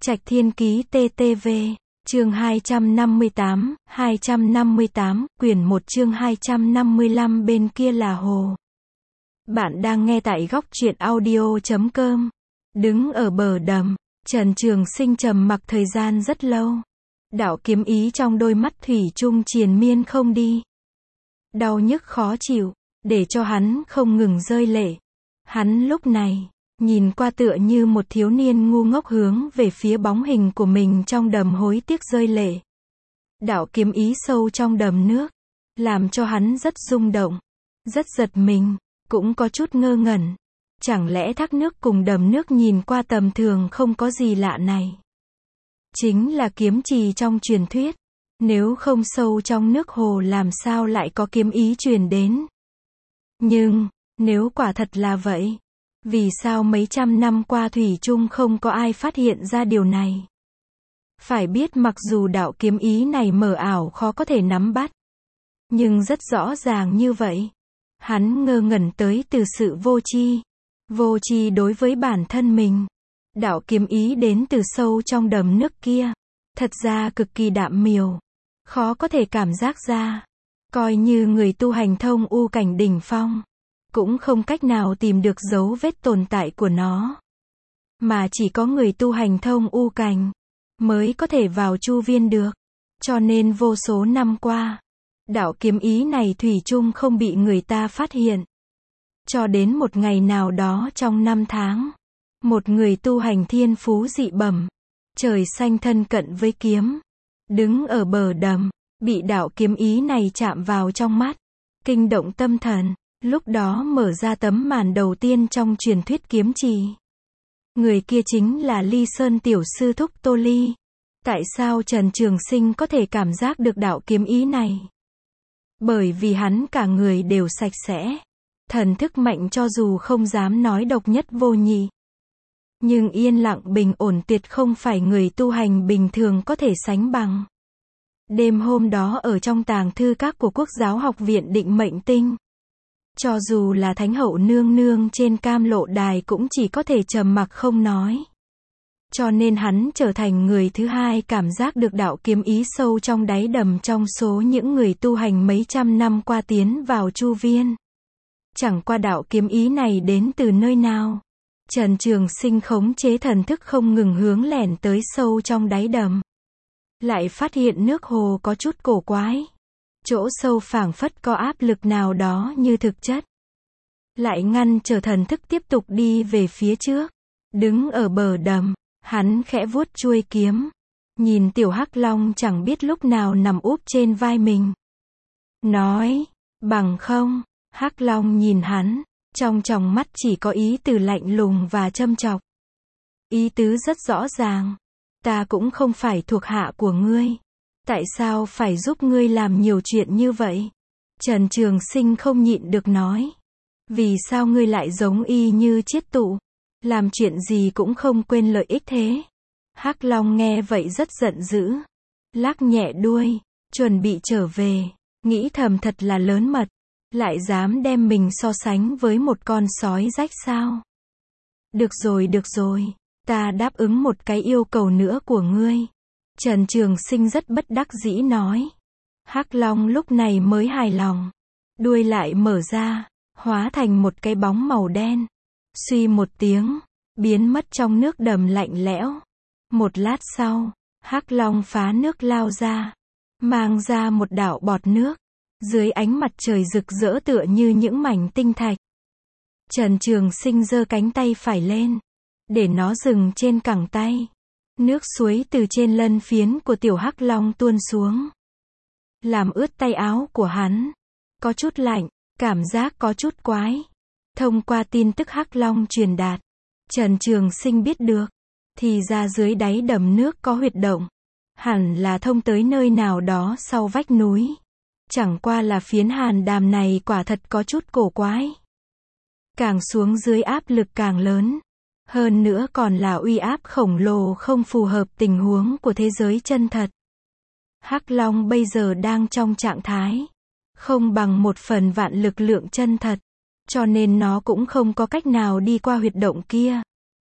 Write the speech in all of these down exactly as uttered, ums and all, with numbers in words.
Trạch Thiên Ký tê tê vê, chương hai trăm năm mươi tám, hai trăm năm mươi tám, quyển một chương hai trăm năm mươi lăm bên kia là hồ. Bạn đang nghe tại góc truyện audio chấm com. Đứng ở bờ đầm, Trần Trường Sinh trầm mặc thời gian rất lâu. Đạo kiếm ý trong đôi mắt thủy chung triền miên không đi. Đau nhức khó chịu, để cho hắn không ngừng rơi lệ. Hắn lúc này, nhìn qua tựa như một thiếu niên ngu ngốc hướng về phía bóng hình của mình trong đầm hối tiếc rơi lệ. Đạo kiếm ý sâu trong đầm nước, làm cho hắn rất rung động, rất giật mình, cũng có chút ngơ ngẩn. Chẳng lẽ thác nước cùng đầm nước nhìn qua tầm thường không có gì lạ này? Chính là kiếm trì trong truyền thuyết. Nếu không sâu trong nước hồ làm sao lại có kiếm ý truyền đến? Nhưng, nếu quả thật là vậy, vì sao mấy trăm năm qua thủy chung không có ai phát hiện ra điều này? Phải biết mặc dù đạo kiếm ý này mờ ảo khó có thể nắm bắt, nhưng rất rõ ràng như vậy. Hắn ngơ ngẩn tới từ sự vô tri. Vô tri đối với bản thân mình. Đạo kiếm ý đến từ sâu trong đầm nước kia, thật ra cực kỳ đạm miều, khó có thể cảm giác ra. Coi như người tu hành thông u cảnh đỉnh phong, cũng không cách nào tìm được dấu vết tồn tại của nó. Mà chỉ có người tu hành thông u cảnh, mới có thể vào chu viên được. Cho nên vô số năm qua, đạo kiếm ý này thủy chung không bị người ta phát hiện. Cho đến một ngày nào đó trong năm tháng, một người tu hành thiên phú dị bẩm, trời xanh thân cận với kiếm, đứng ở bờ đầm, bị đạo kiếm ý này chạm vào trong mắt, kinh động tâm thần, lúc đó mở ra tấm màn đầu tiên trong truyền thuyết kiếm trì. Người kia chính là Ly Sơn tiểu sư thúc Tô Ly. Tại sao Trần Trường Sinh có thể cảm giác được đạo kiếm ý này? Bởi vì hắn cả người đều sạch sẽ, thần thức mạnh cho dù không dám nói độc nhất vô nhị, nhưng yên lặng bình ổn tuyệt không phải người tu hành bình thường có thể sánh bằng. Đêm hôm đó ở trong tàng thư các của Quốc giáo học viện Định Mệnh Tinh, cho dù là Thánh hậu nương nương trên Cam Lộ đài cũng chỉ có thể trầm mặc không nói. Cho nên hắn trở thành người thứ hai cảm giác được đạo kiếm ý sâu trong đáy đầm trong số những người tu hành mấy trăm năm qua tiến vào chu viên. Chẳng qua đạo kiếm ý này đến từ nơi nào? Trần Trường Sinh khống chế thần thức không ngừng hướng lẻn tới sâu trong đáy đầm. Lại phát hiện nước hồ có chút cổ quái. Chỗ sâu phảng phất có áp lực nào đó như thực chất. Lại ngăn trở thần thức tiếp tục đi về phía trước. Đứng ở bờ đầm, hắn khẽ vuốt chuôi kiếm. Nhìn tiểu hắc long chẳng biết lúc nào nằm úp trên vai mình. Nói, bằng không, hắc long nhìn hắn. Trong tròng mắt chỉ có ý từ lạnh lùng và châm chọc. Ý tứ rất rõ ràng. Ta cũng không phải thuộc hạ của ngươi. Tại sao phải giúp ngươi làm nhiều chuyện như vậy? Trần Trường Sinh không nhịn được nói. Vì sao ngươi lại giống y như chiết tụ? Làm chuyện gì cũng không quên lợi ích thế. Hắc Long nghe vậy rất giận dữ. Lắc nhẹ đuôi, chuẩn bị trở về. Nghĩ thầm thật là lớn mật. Lại dám đem mình so sánh với một con sói rách sao? Được rồi được rồi, ta đáp ứng một cái yêu cầu nữa của ngươi. Trần Trường Sinh rất bất đắc dĩ nói. Hắc Long lúc này mới hài lòng. Đuôi lại mở ra, hóa thành một cái bóng màu đen. Suy một tiếng, biến mất trong nước đầm lạnh lẽo. Một lát sau, Hắc Long phá nước lao ra, mang ra một đạo bọt nước. Dưới ánh mặt trời rực rỡ tựa như những mảnh tinh thạch. Trần Trường Sinh giơ cánh tay phải lên, để nó dừng trên cẳng tay. Nước suối từ trên lân phiến của tiểu hắc long tuôn xuống, làm ướt tay áo của hắn. Có chút lạnh, cảm giác có chút quái. Thông qua tin tức hắc long truyền đạt, Trần Trường Sinh biết được, thì ra dưới đáy đầm nước có huyệt động. Hẳn là thông tới nơi nào đó sau vách núi. Chẳng qua là phiến hàn đàm này quả thật có chút cổ quái. Càng xuống dưới áp lực càng lớn. Hơn nữa còn là uy áp khổng lồ không phù hợp tình huống của thế giới chân thật. Hắc Long bây giờ đang trong trạng thái không bằng một phần vạn lực lượng chân thật. Cho nên nó cũng không có cách nào đi qua huyệt động kia.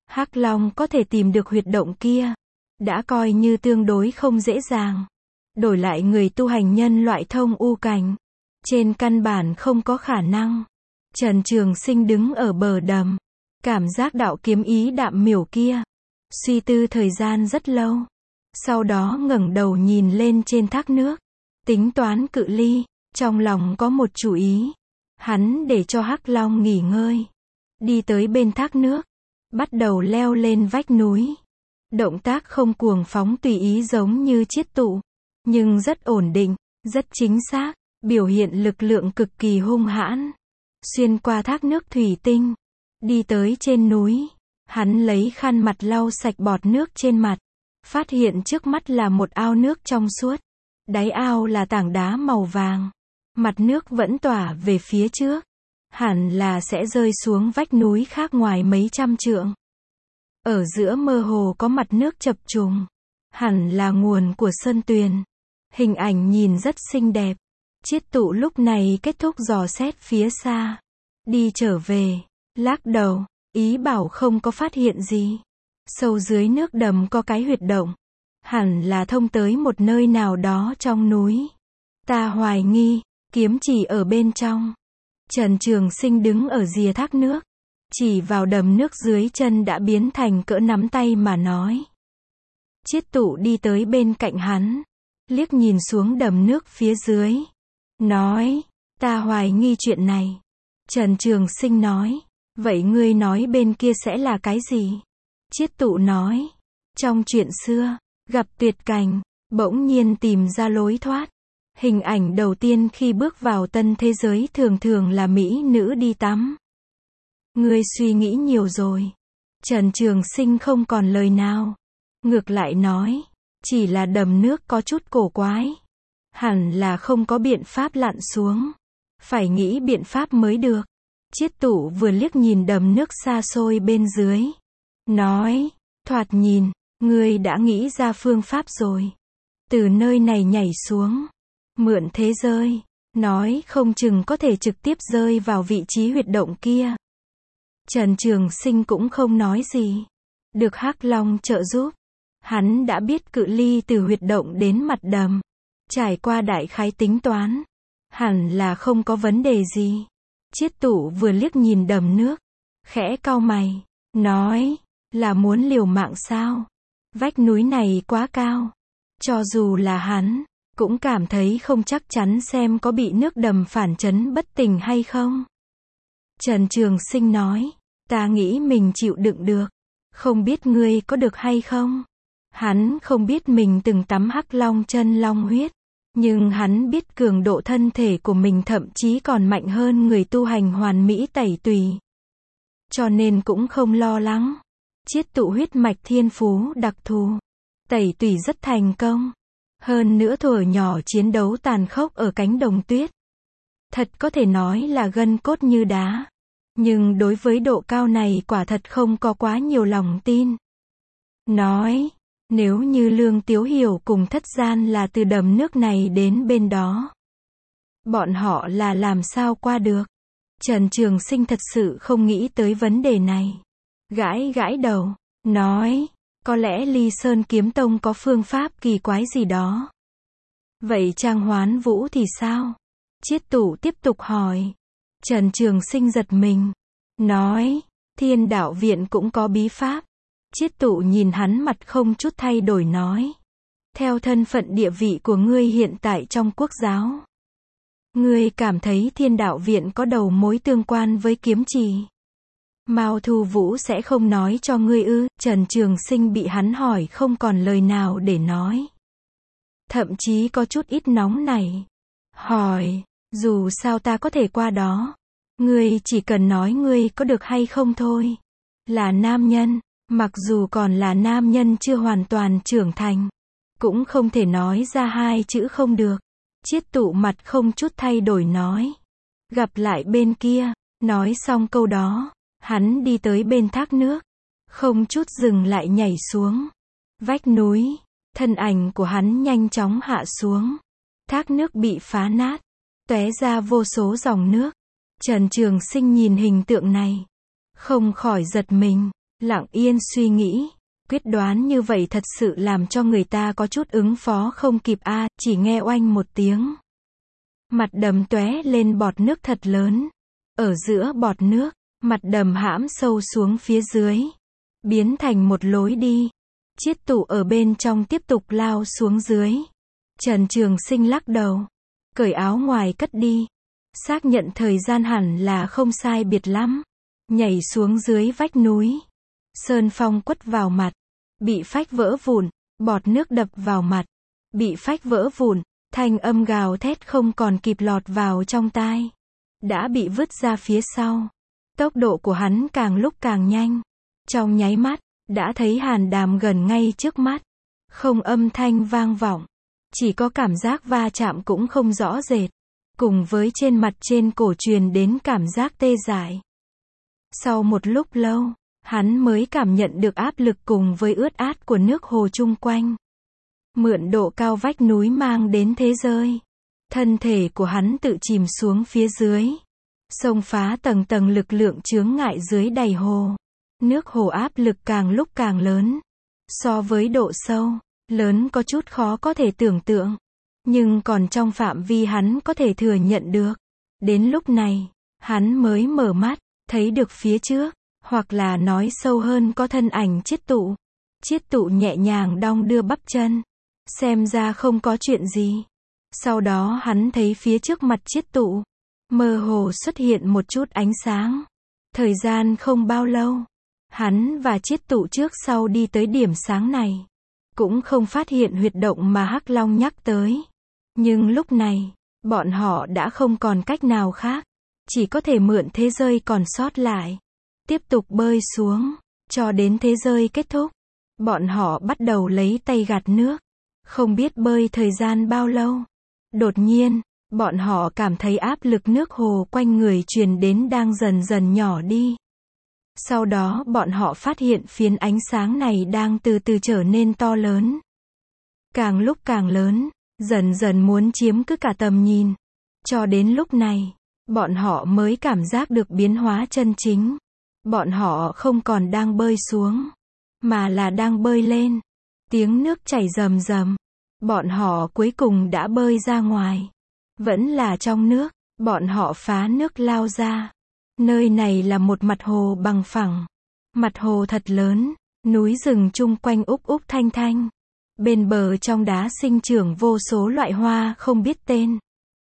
Hắc Long có thể tìm được huyệt động kia, đã coi như tương đối không dễ dàng. Đổi lại người tu hành nhân loại thông u cảnh, trên căn bản không có khả năng. Trần Trường Sinh đứng ở bờ đầm, cảm giác đạo kiếm ý đạm miểu kia, suy tư thời gian rất lâu. Sau đó ngẩng đầu nhìn lên trên thác nước, tính toán cự ly, trong lòng có một chủ ý. Hắn để cho Hắc Long nghỉ ngơi, đi tới bên thác nước, bắt đầu leo lên vách núi. Động tác không cuồng phóng tùy ý giống như chiết tụ, nhưng rất ổn định, rất chính xác, biểu hiện lực lượng cực kỳ hung hãn. Xuyên qua thác nước thủy tinh, đi tới trên núi, hắn lấy khăn mặt lau sạch bọt nước trên mặt, phát hiện trước mắt là một ao nước trong suốt, đáy ao là tảng đá màu vàng, mặt nước vẫn tỏa về phía trước, hẳn là sẽ rơi xuống vách núi khác ngoài mấy trăm trượng. Ở giữa mơ hồ có mặt nước chập trùng, hẳn là nguồn của sơn tuyền. Hình ảnh nhìn rất xinh đẹp. Chiết tụ lúc này kết thúc dò xét phía xa, đi trở về, lắc đầu, ý bảo không có phát hiện gì. Sâu dưới nước đầm có cái huyệt động, hẳn là thông tới một nơi nào đó trong núi. Ta hoài nghi, kiếm chỉ ở bên trong. Trần Trường Sinh đứng ở rìa thác nước, chỉ vào đầm nước dưới chân đã biến thành cỡ nắm tay mà nói. Chiết tụ đi tới bên cạnh hắn, liếc nhìn xuống đầm nước phía dưới, nói, ta hoài nghi chuyện này. Trần Trường Sinh nói, vậy ngươi nói bên kia sẽ là cái gì? Chiết tụ nói, trong chuyện xưa, gặp tuyệt cảnh, bỗng nhiên tìm ra lối thoát. Hình ảnh đầu tiên khi bước vào tân thế giới thường thường là mỹ nữ đi tắm. Ngươi suy nghĩ nhiều rồi. Trần Trường Sinh không còn lời nào. Ngược lại nói, chỉ là đầm nước có chút cổ quái. Hẳn là không có biện pháp lặn xuống. Phải nghĩ biện pháp mới được. Chiết tụ vừa liếc nhìn đầm nước xa xôi bên dưới. Nói, thoạt nhìn, ngươi đã nghĩ ra phương pháp rồi. Từ nơi này nhảy xuống, mượn thế rơi, nói không chừng có thể trực tiếp rơi vào vị trí huyệt động kia. Trần Trường Sinh cũng không nói gì. Được Hắc Long trợ giúp, hắn đã biết cự ly từ huyệt động đến mặt đầm. Trải qua đại khái tính toán, hẳn là không có vấn đề gì. Chiết tụ vừa liếc nhìn đầm nước, khẽ cau mày, nói, là muốn liều mạng sao? Vách núi này quá cao. Cho dù là hắn, cũng cảm thấy không chắc chắn xem có bị nước đầm phản chấn bất tỉnh hay không. Trần Trường Sinh nói, ta nghĩ mình chịu đựng được. Không biết ngươi có được hay không? Hắn không biết mình từng tắm Hắc Long chân long huyết. Nhưng hắn biết cường độ thân thể của mình thậm chí còn mạnh hơn người tu hành hoàn mỹ tẩy tùy. Cho nên cũng không lo lắng. Chiết tụ huyết mạch thiên phú đặc thù. Tẩy tùy rất thành công. Hơn nữa thuở nhỏ chiến đấu tàn khốc ở cánh đồng tuyết. Thật có thể nói là gân cốt như đá. Nhưng đối với độ cao này quả thật không có quá nhiều lòng tin. Nói, nếu như Lương Tiếu Hiểu cùng Thất Gian là từ đầm nước này đến bên đó, bọn họ là làm sao qua được? Trần Trường Sinh thật sự không nghĩ tới vấn đề này. Gãi gãi đầu, nói, có lẽ Ly Sơn Kiếm Tông có phương pháp kỳ quái gì đó. Vậy Trang Hoán Vũ thì sao? Chiết tụ tiếp tục hỏi. Trần Trường Sinh giật mình, nói, Thiên Đạo Viện cũng có bí pháp. Chiết tụ nhìn hắn mặt không chút thay đổi nói, theo thân phận địa vị của ngươi hiện tại trong quốc giáo, ngươi cảm thấy Thiên Đạo Viện có đầu mối tương quan với kiếm trì? Mao Thu Vũ sẽ không nói cho ngươi ư? Trần Trường Sinh bị hắn hỏi không còn lời nào để nói. Thậm chí có chút ít nóng nảy. Hỏi, dù sao ta có thể qua đó. Ngươi chỉ cần nói ngươi có được hay không thôi. Là nam nhân, mặc dù còn là nam nhân chưa hoàn toàn trưởng thành, cũng không thể nói ra hai chữ không được. Chiết tụ mặt không chút thay đổi nói, gặp lại bên kia. Nói xong câu đó, hắn đi tới bên thác nước, không chút dừng lại nhảy xuống vách núi. Thân ảnh của hắn nhanh chóng hạ xuống. Thác nước bị phá nát, tóe ra vô số dòng nước. Trần Trường Sinh nhìn hình tượng này, không khỏi giật mình. lặng yên suy nghĩ. Quyết đoán như vậy thật sự làm cho người ta có chút ứng phó không kịp a, à, chỉ nghe oanh một tiếng. Mặt đầm tóe lên bọt nước thật lớn. Ở giữa bọt nước, mặt đầm hãm sâu xuống phía dưới, biến thành một lối đi. Chiết Tụ ở bên trong tiếp tục lao xuống dưới. Trần Trường Sinh lắc đầu, cởi áo ngoài cất đi. Xác nhận thời gian hẳn là không sai biệt lắm. Nhảy xuống dưới vách núi. Sơn phong quất vào mặt, bị phách vỡ vụn, bọt nước đập vào mặt, bị phách vỡ vụn, thanh âm gào thét không còn kịp lọt vào trong tai, đã bị vứt ra phía sau. Tốc độ của hắn càng lúc càng nhanh. Trong nháy mắt, đã thấy Hàn Đàm gần ngay trước mắt. Không âm thanh vang vọng, chỉ có cảm giác va chạm cũng không rõ rệt, cùng với trên mặt trên cổ truyền đến cảm giác tê dại. Sau một lúc lâu, hắn mới cảm nhận được áp lực cùng với ướt át của nước hồ chung quanh. Mượn độ cao vách núi mang đến thế rơi. Thân thể của hắn tự chìm xuống phía dưới. Xông phá tầng tầng lực lượng chướng ngại dưới đáy hồ. Nước hồ áp lực càng lúc càng lớn. So với độ sâu, lớn có chút khó có thể tưởng tượng. Nhưng còn trong phạm vi hắn có thể thừa nhận được. Đến lúc này, hắn mới mở mắt, thấy được phía trước. Hoặc là nói sâu hơn có thân ảnh Chiết Tụ. Chiết Tụ nhẹ nhàng đong đưa bắp chân. Xem ra không có chuyện gì. Sau đó hắn thấy phía trước mặt Chiết Tụ, mơ hồ xuất hiện một chút ánh sáng. Thời gian không bao lâu, hắn và Chiết Tụ trước sau đi tới điểm sáng này. Cũng không phát hiện huyệt động mà Hắc Long nhắc tới. Nhưng lúc này, bọn họ đã không còn cách nào khác. Chỉ có thể mượn thế rơi còn sót lại. Tiếp tục bơi xuống, cho đến thế rơi kết thúc. Bọn họ bắt đầu lấy tay gạt nước. Không biết bơi thời gian bao lâu. Đột nhiên, bọn họ cảm thấy áp lực nước hồ quanh người truyền đến đang dần dần nhỏ đi. Sau đó bọn họ phát hiện phiến ánh sáng này đang từ từ trở nên to lớn. Càng lúc càng lớn, dần dần muốn chiếm cứ cả tầm nhìn. Cho đến lúc này, bọn họ mới cảm giác được biến hóa chân chính. Bọn họ không còn đang bơi xuống, mà là đang bơi lên. Tiếng nước chảy rầm rầm. Bọn họ cuối cùng đã bơi ra ngoài. Vẫn là trong nước, bọn họ phá nước lao ra. Nơi này là một mặt hồ bằng phẳng. Mặt hồ thật lớn, núi rừng chung quanh úp úp thanh thanh. Bên bờ trong đá sinh trưởng vô số loại hoa không biết tên.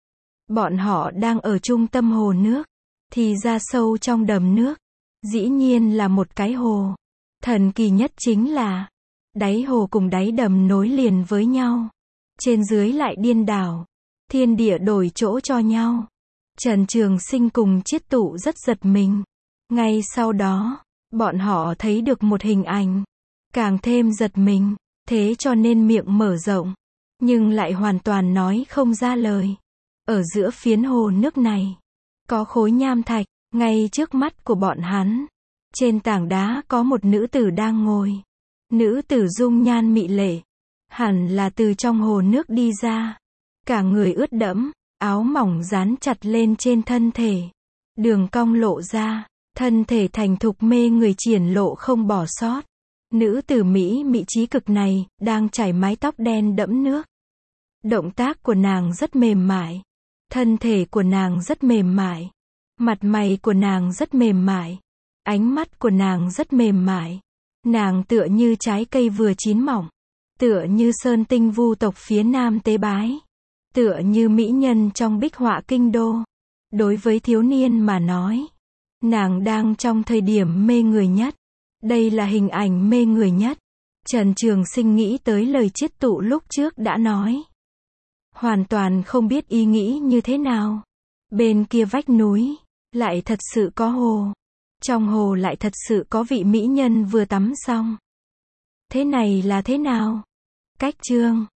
Bọn họ đang ở trung tâm hồ nước, thì ra sâu trong đầm nước. Dĩ nhiên là một cái hồ. Thần kỳ nhất chính là, đáy hồ cùng đáy đầm nối liền với nhau. Trên dưới lại điên đảo. Thiên địa đổi chỗ cho nhau. Trần Trường Sinh cùng Chiết Tụ rất giật mình. Ngay sau đó, bọn họ thấy được một hình ảnh. Càng thêm giật mình. Thế cho nên miệng mở rộng. Nhưng lại hoàn toàn nói không ra lời. Ở giữa phiến hồ nước này, có khối nham thạch. Ngay trước mắt của bọn hắn, trên tảng đá có một nữ tử đang ngồi. Nữ tử dung nhan mị lệ, hẳn là từ trong hồ nước đi ra. Cả người ướt đẫm, áo mỏng dán chặt lên trên thân thể. Đường cong lộ ra, thân thể thành thục mê người triển lộ không bỏ sót. Nữ tử Mỹ mị trí cực này, đang chải mái tóc đen đẫm nước. Động tác của nàng rất mềm mại. Thân thể của nàng rất mềm mại. Mặt mày của nàng rất mềm mại. Ánh mắt của nàng rất mềm mại. Nàng tựa như trái cây vừa chín mọng. Tựa như sơn tinh vu tộc phía nam tế bái. Tựa như mỹ nhân trong bích họa kinh đô. Đối với thiếu niên mà nói, nàng đang trong thời điểm mê người nhất. Đây là hình ảnh mê người nhất. Trần Trường Sinh nghĩ tới lời Chiết Tụ lúc trước đã nói. Hoàn toàn không biết ý nghĩ như thế nào. Bên kia vách núi, lại thật sự có hồ. Trong hồ lại thật sự có vị mỹ nhân vừa tắm xong. Thế này là thế nào? Cách chương